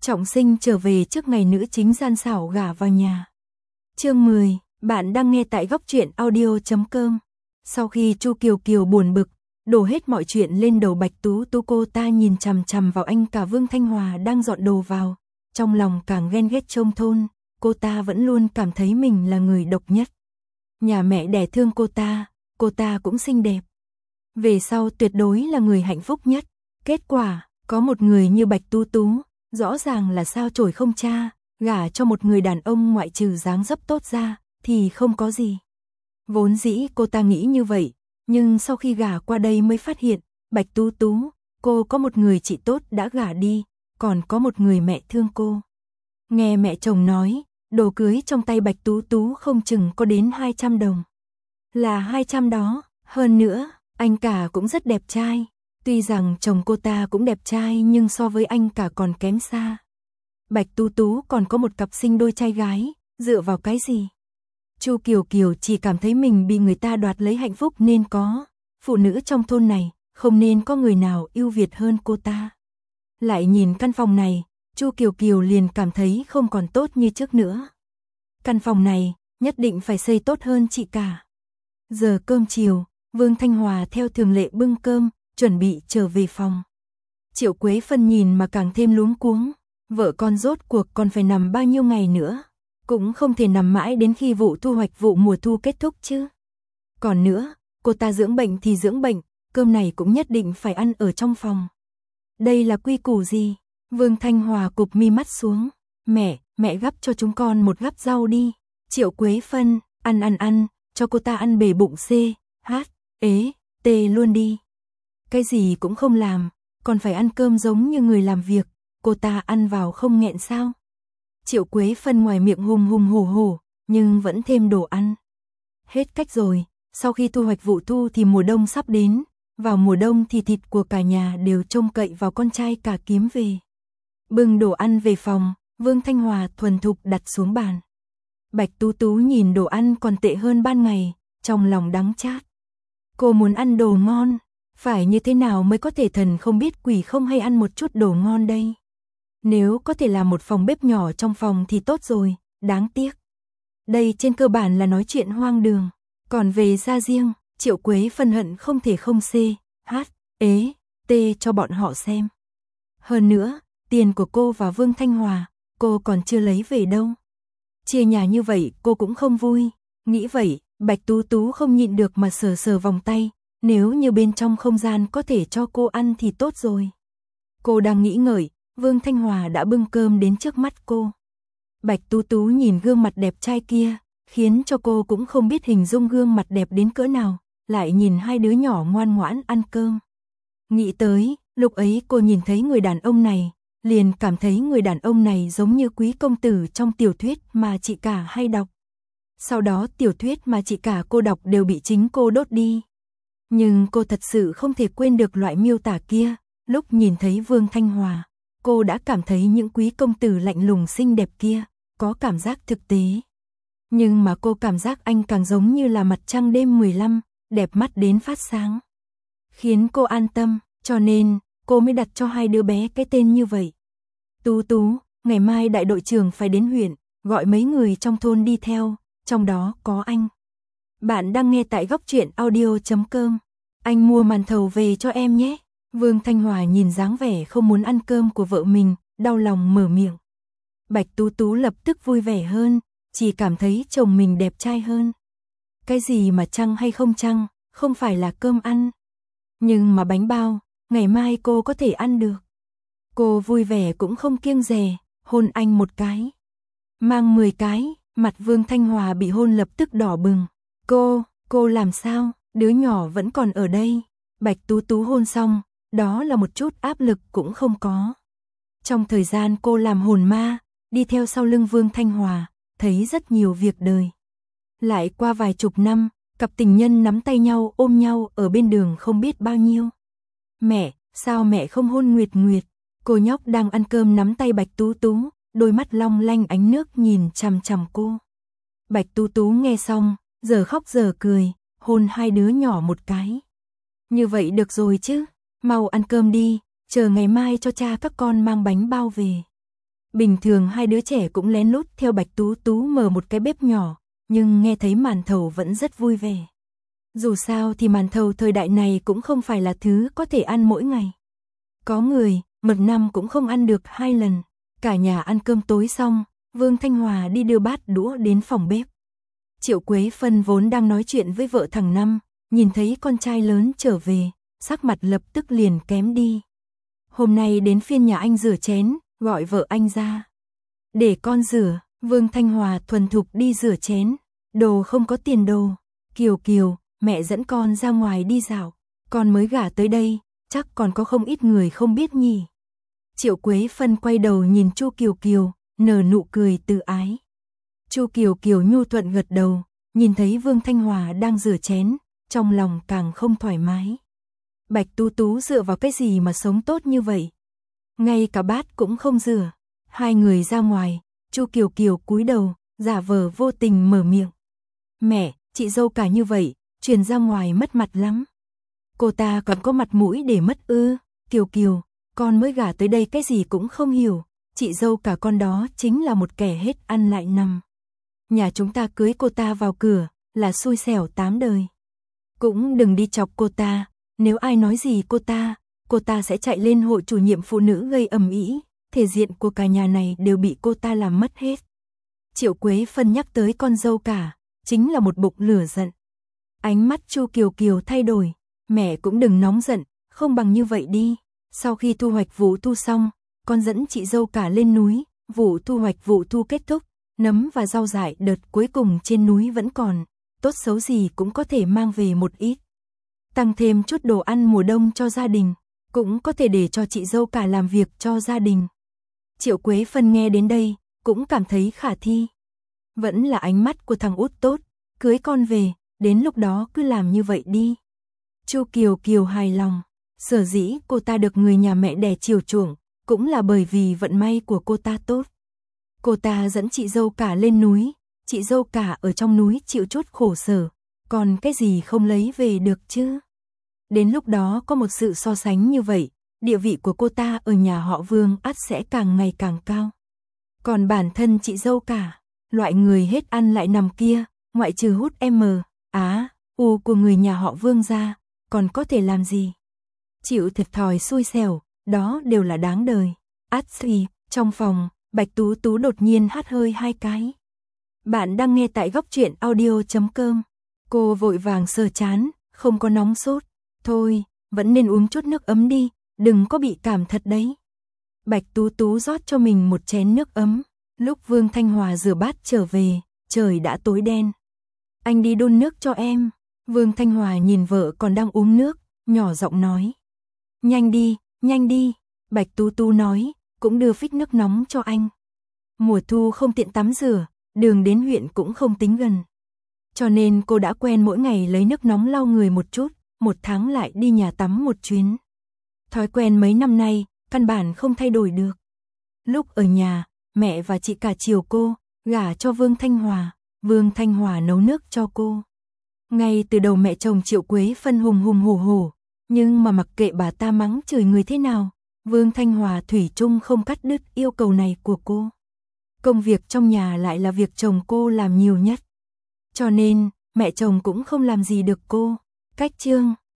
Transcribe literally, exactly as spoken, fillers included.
Trọng Sinh trở về trước ngày nữ chính gian xảo gả vào nhà. Chương mười, bạn đang nghe tại góc truyện audio chấm com. Sau khi Chu Kiều Kiều buồn bực, đổ hết mọi chuyện lên đầu Bạch Tú Tú, cô ta nhìn chằm chằm vào anh cả Vương Thanh Hòa đang dọn đồ vào, trong lòng càng ghen ghét trông thôn, cô ta vẫn luôn cảm thấy mình là người độc nhất. Nhà mẹ đẻ thương cô ta, cô ta cũng xinh đẹp. Về sau tuyệt đối là người hạnh phúc nhất. Kết quả, có một người như Bạch Tú Tú, rõ ràng là sao chổi không cha, gả cho một người đàn ông ngoại trừ dáng dấp tốt ra, thì không có gì. Vốn dĩ cô ta nghĩ như vậy, nhưng sau khi gả qua đây mới phát hiện, Bạch Tú Tú, cô có một người chị tốt đã gả đi, còn có một người mẹ thương cô. Nghe mẹ chồng nói, đồ cưới trong tay Bạch Tú Tú không chừng có đến hai trăm đồng. Là hai trăm đó, hơn nữa, anh cả cũng rất đẹp trai. Tuy rằng chồng cô ta cũng đẹp trai nhưng so với anh cả còn kém xa. Bạch Tú Tú còn có một cặp sinh đôi trai gái, dựa vào cái gì? Chu Kiều Kiều chỉ cảm thấy mình bị người ta đoạt lấy hạnh phúc nên có. Phụ nữ trong thôn này, không nên có người nào ưu việt hơn cô ta. Lại nhìn căn phòng này, Chu Kiều Kiều liền cảm thấy không còn tốt như trước nữa. Căn phòng này, nhất định phải xây tốt hơn chị cả. Giờ cơm chiều, Vương Thanh Hòa theo thường lệ bưng cơm, chuẩn bị trở về phòng. Triệu Quế Phân nhìn mà càng thêm luống cuống, vợ con rốt cuộc còn phải nằm bao nhiêu ngày nữa, cũng không thể nằm mãi đến khi vụ thu hoạch vụ mùa thu kết thúc chứ. Còn nữa, cô ta dưỡng bệnh thì dưỡng bệnh, cơm này cũng nhất định phải ăn ở trong phòng. Đây là quy củ gì? Vương Thanh Hòa cụp mi mắt xuống, mẹ, mẹ gắp cho chúng con một gắp rau đi. Triệu Quế Phân, ăn ăn ăn, cho cô ta ăn bể bụng C, H, ế, T luôn đi. Cái gì cũng không làm, còn phải ăn cơm giống như người làm việc, cô ta ăn vào không nghẹn sao? Triệu Quế Phân ngoài miệng hùng hùng hổ hổ, nhưng vẫn thêm đồ ăn. Hết cách rồi, sau khi thu hoạch vụ thu thì mùa đông sắp đến, vào mùa đông thì thịt của cả nhà đều trông cậy vào con trai cả kiếm về. Bưng đồ ăn về phòng, Vương Thanh Hòa thuần thục đặt xuống bàn. Bạch Tú Tú nhìn đồ ăn còn tệ hơn ban ngày, trong lòng đắng chát. Cô muốn ăn đồ ngon, phải như thế nào mới có thể thần không biết quỷ không hay ăn một chút đồ ngon đây? Nếu có thể làm một phòng bếp nhỏ trong phòng thì tốt rồi, đáng tiếc. Đây trên cơ bản là nói chuyện hoang đường, còn về ra riêng, Triệu Quế Phân hận không thể không C, H, ế, T cho bọn họ xem. Hơn nữa, tiền của cô và Vương Thanh Hòa, cô còn chưa lấy về đâu. Chia nhà như vậy cô cũng không vui, nghĩ vậy, Bạch Tú Tú không nhịn được mà sờ sờ vòng tay, nếu như bên trong không gian có thể cho cô ăn thì tốt rồi. Cô đang nghĩ ngợi, Vương Thanh Hòa đã bưng cơm đến trước mắt cô. Bạch Tú Tú nhìn gương mặt đẹp trai kia, khiến cho cô cũng không biết hình dung gương mặt đẹp đến cỡ nào, lại nhìn hai đứa nhỏ ngoan ngoãn ăn cơm. Nghĩ tới, lúc ấy cô nhìn thấy người đàn ông này, liền cảm thấy người đàn ông này giống như quý công tử trong tiểu thuyết mà chị cả hay đọc. Sau đó tiểu thuyết mà chị cả cô đọc đều bị chính cô đốt đi. Nhưng cô thật sự không thể quên được loại miêu tả kia, lúc nhìn thấy Vương Thanh Hòa, cô đã cảm thấy những quý công tử lạnh lùng xinh đẹp kia, có cảm giác thực tế. Nhưng mà cô cảm giác anh càng giống như là mặt trăng đêm mười lăm, đẹp mắt đến phát sáng. Khiến cô an tâm, cho nên, cô mới đặt cho hai đứa bé cái tên như vậy. Tú Tú, ngày mai đại đội trưởng phải đến huyện, gọi mấy người trong thôn đi theo, trong đó có anh. Bạn đang nghe tại góc truyện audio chấm com. Anh mua màn thầu về cho em nhé. Vương Thanh Hòa nhìn dáng vẻ không muốn ăn cơm của vợ mình, đau lòng mở miệng. Bạch Tú Tú lập tức vui vẻ hơn, chỉ cảm thấy chồng mình đẹp trai hơn. Cái gì mà chăng hay không chăng, không phải là cơm ăn. Nhưng mà bánh bao, ngày mai cô có thể ăn được. Cô vui vẻ cũng không kiêng dè, hôn anh một cái. Mang mười cái, mặt Vương Thanh Hòa bị hôn lập tức đỏ bừng. Cô, cô làm sao, đứa nhỏ vẫn còn ở đây. Bạch Tú Tú hôn xong, đó là một chút áp lực cũng không có. Trong thời gian cô làm hồn ma, đi theo sau lưng Vương Thanh Hòa, thấy rất nhiều việc đời. Lại qua vài chục năm, cặp tình nhân nắm tay nhau ôm nhau ở bên đường không biết bao nhiêu. Mẹ, sao mẹ không hôn Nguyệt Nguyệt? Cô nhóc đang ăn cơm nắm tay Bạch Tú Tú, đôi mắt long lanh ánh nước nhìn chằm chằm cô. Bạch Tú Tú nghe xong, giờ khóc giờ cười, hôn hai đứa nhỏ một cái. Như vậy được rồi chứ, mau ăn cơm đi, chờ ngày mai cho cha các con mang bánh bao về. Bình thường hai đứa trẻ cũng lén lút theo Bạch Tú Tú mở một cái bếp nhỏ, nhưng nghe thấy màn thầu vẫn rất vui vẻ. Dù sao thì màn thầu thời đại này cũng không phải là thứ có thể ăn mỗi ngày. Có người, một năm cũng không ăn được hai lần. Cả nhà ăn cơm tối xong, Vương Thanh Hòa đi đưa bát đũa đến phòng bếp. Triệu Quế Phân vốn đang nói chuyện với vợ thằng Năm, nhìn thấy con trai lớn trở về, sắc mặt lập tức liền kém đi. Hôm nay đến phiên nhà anh rửa chén, gọi vợ anh ra. Để con rửa, Vương Thanh Hòa thuần thục đi rửa chén. Đồ không có tiền đồ. Kiều Kiều, mẹ dẫn con ra ngoài đi dạo. Con mới gả tới đây, chắc còn có không ít người không biết nhỉ. Triệu Quế Phân quay đầu nhìn Chu Kiều Kiều, nở nụ cười từ ái. Chu Kiều Kiều nhu thuận gật đầu, nhìn thấy Vương Thanh Hòa đang rửa chén, trong lòng càng không thoải mái. Bạch Tú Tú dựa vào cái gì mà sống tốt như vậy? Ngay cả bát cũng không rửa. Hai người ra ngoài, Chu Kiều Kiều cúi đầu, giả vờ vô tình mở miệng. Mẹ, chị dâu cả như vậy, truyền ra ngoài mất mặt lắm. Cô ta còn có mặt mũi để mất ư? Kiều Kiều, con mới gả tới đây cái gì cũng không hiểu. Chị dâu cả con đó chính là một kẻ hết ăn lại nằm. Nhà chúng ta cưới cô ta vào cửa, là xui xẻo tám đời. Cũng đừng đi chọc cô ta, nếu ai nói gì cô ta, cô ta sẽ chạy lên hội chủ nhiệm phụ nữ gây ầm ĩ, thể diện của cả nhà này đều bị cô ta làm mất hết. Triệu Quế Phân nhắc tới con dâu cả, chính là một bụng lửa giận. Ánh mắt Chu Kiều Kiều thay đổi, mẹ cũng đừng nóng giận, không bằng như vậy đi. Sau khi thu hoạch vụ thu xong, con dẫn chị dâu cả lên núi, vụ thu hoạch vụ thu kết thúc, nấm và rau dại đợt cuối cùng trên núi vẫn còn, tốt xấu gì cũng có thể mang về một ít. Tăng thêm chút đồ ăn mùa đông cho gia đình, cũng có thể để cho chị dâu cả làm việc cho gia đình. Triệu Quế Phân nghe đến đây, cũng cảm thấy khả thi. Vẫn là ánh mắt của thằng út tốt, cưới con về, đến lúc đó cứ làm như vậy đi. Chu Kiều Kiều hài lòng, sở dĩ cô ta được người nhà mẹ đẻ chiều chuộng, cũng là bởi vì vận may của cô ta tốt. Cô ta dẫn chị dâu cả lên núi, chị dâu cả ở trong núi chịu chút khổ sở, còn cái gì không lấy về được chứ. Đến lúc đó có một sự so sánh như vậy, địa vị của cô ta ở nhà họ Vương ắt sẽ càng ngày càng cao. Còn bản thân chị dâu cả, loại người hết ăn lại nằm kia, ngoại trừ hút M, Á, U của người nhà họ Vương ra, còn có thể làm gì? Chịu thiệt thòi xui xẻo, đó đều là đáng đời. Át xì, trong phòng, Bạch Tú Tú đột nhiên hắt hơi hai cái. Bạn đang nghe tại góc truyện audio chấm com. Cô vội vàng sờ chán, không có nóng sốt. Thôi, vẫn nên uống chút nước ấm đi, đừng có bị cảm thật đấy. Bạch Tú Tú rót cho mình một chén nước ấm. Lúc Vương Thanh Hòa rửa bát trở về, trời đã tối đen. Anh đi đun nước cho em. Vương Thanh Hòa nhìn vợ còn đang uống nước, nhỏ giọng nói. Nhanh đi, nhanh đi. Bạch Tú Tú nói, cũng đưa phích nước nóng cho anh. Mùa thu không tiện tắm rửa, đường đến huyện cũng không tính gần. Cho nên cô đã quen mỗi ngày lấy nước nóng lau người một chút, một tháng lại đi nhà tắm một chuyến. Thói quen mấy năm nay, căn bản không thay đổi được. Lúc ở nhà, mẹ và chị cả chiều cô, gả cho Vương Thanh Hòa, Vương Thanh Hòa nấu nước cho cô. Ngay từ đầu mẹ chồng Triệu Quế Phân hùng hùng hổ hổ, nhưng mà mặc kệ bà ta mắng chửi người thế nào, Vương Thanh Hòa thủy chung không cắt đứt yêu cầu này của cô. Công việc trong nhà lại là việc chồng cô làm nhiều nhất. Cho nên, mẹ chồng cũng không làm gì được cô. Cách chương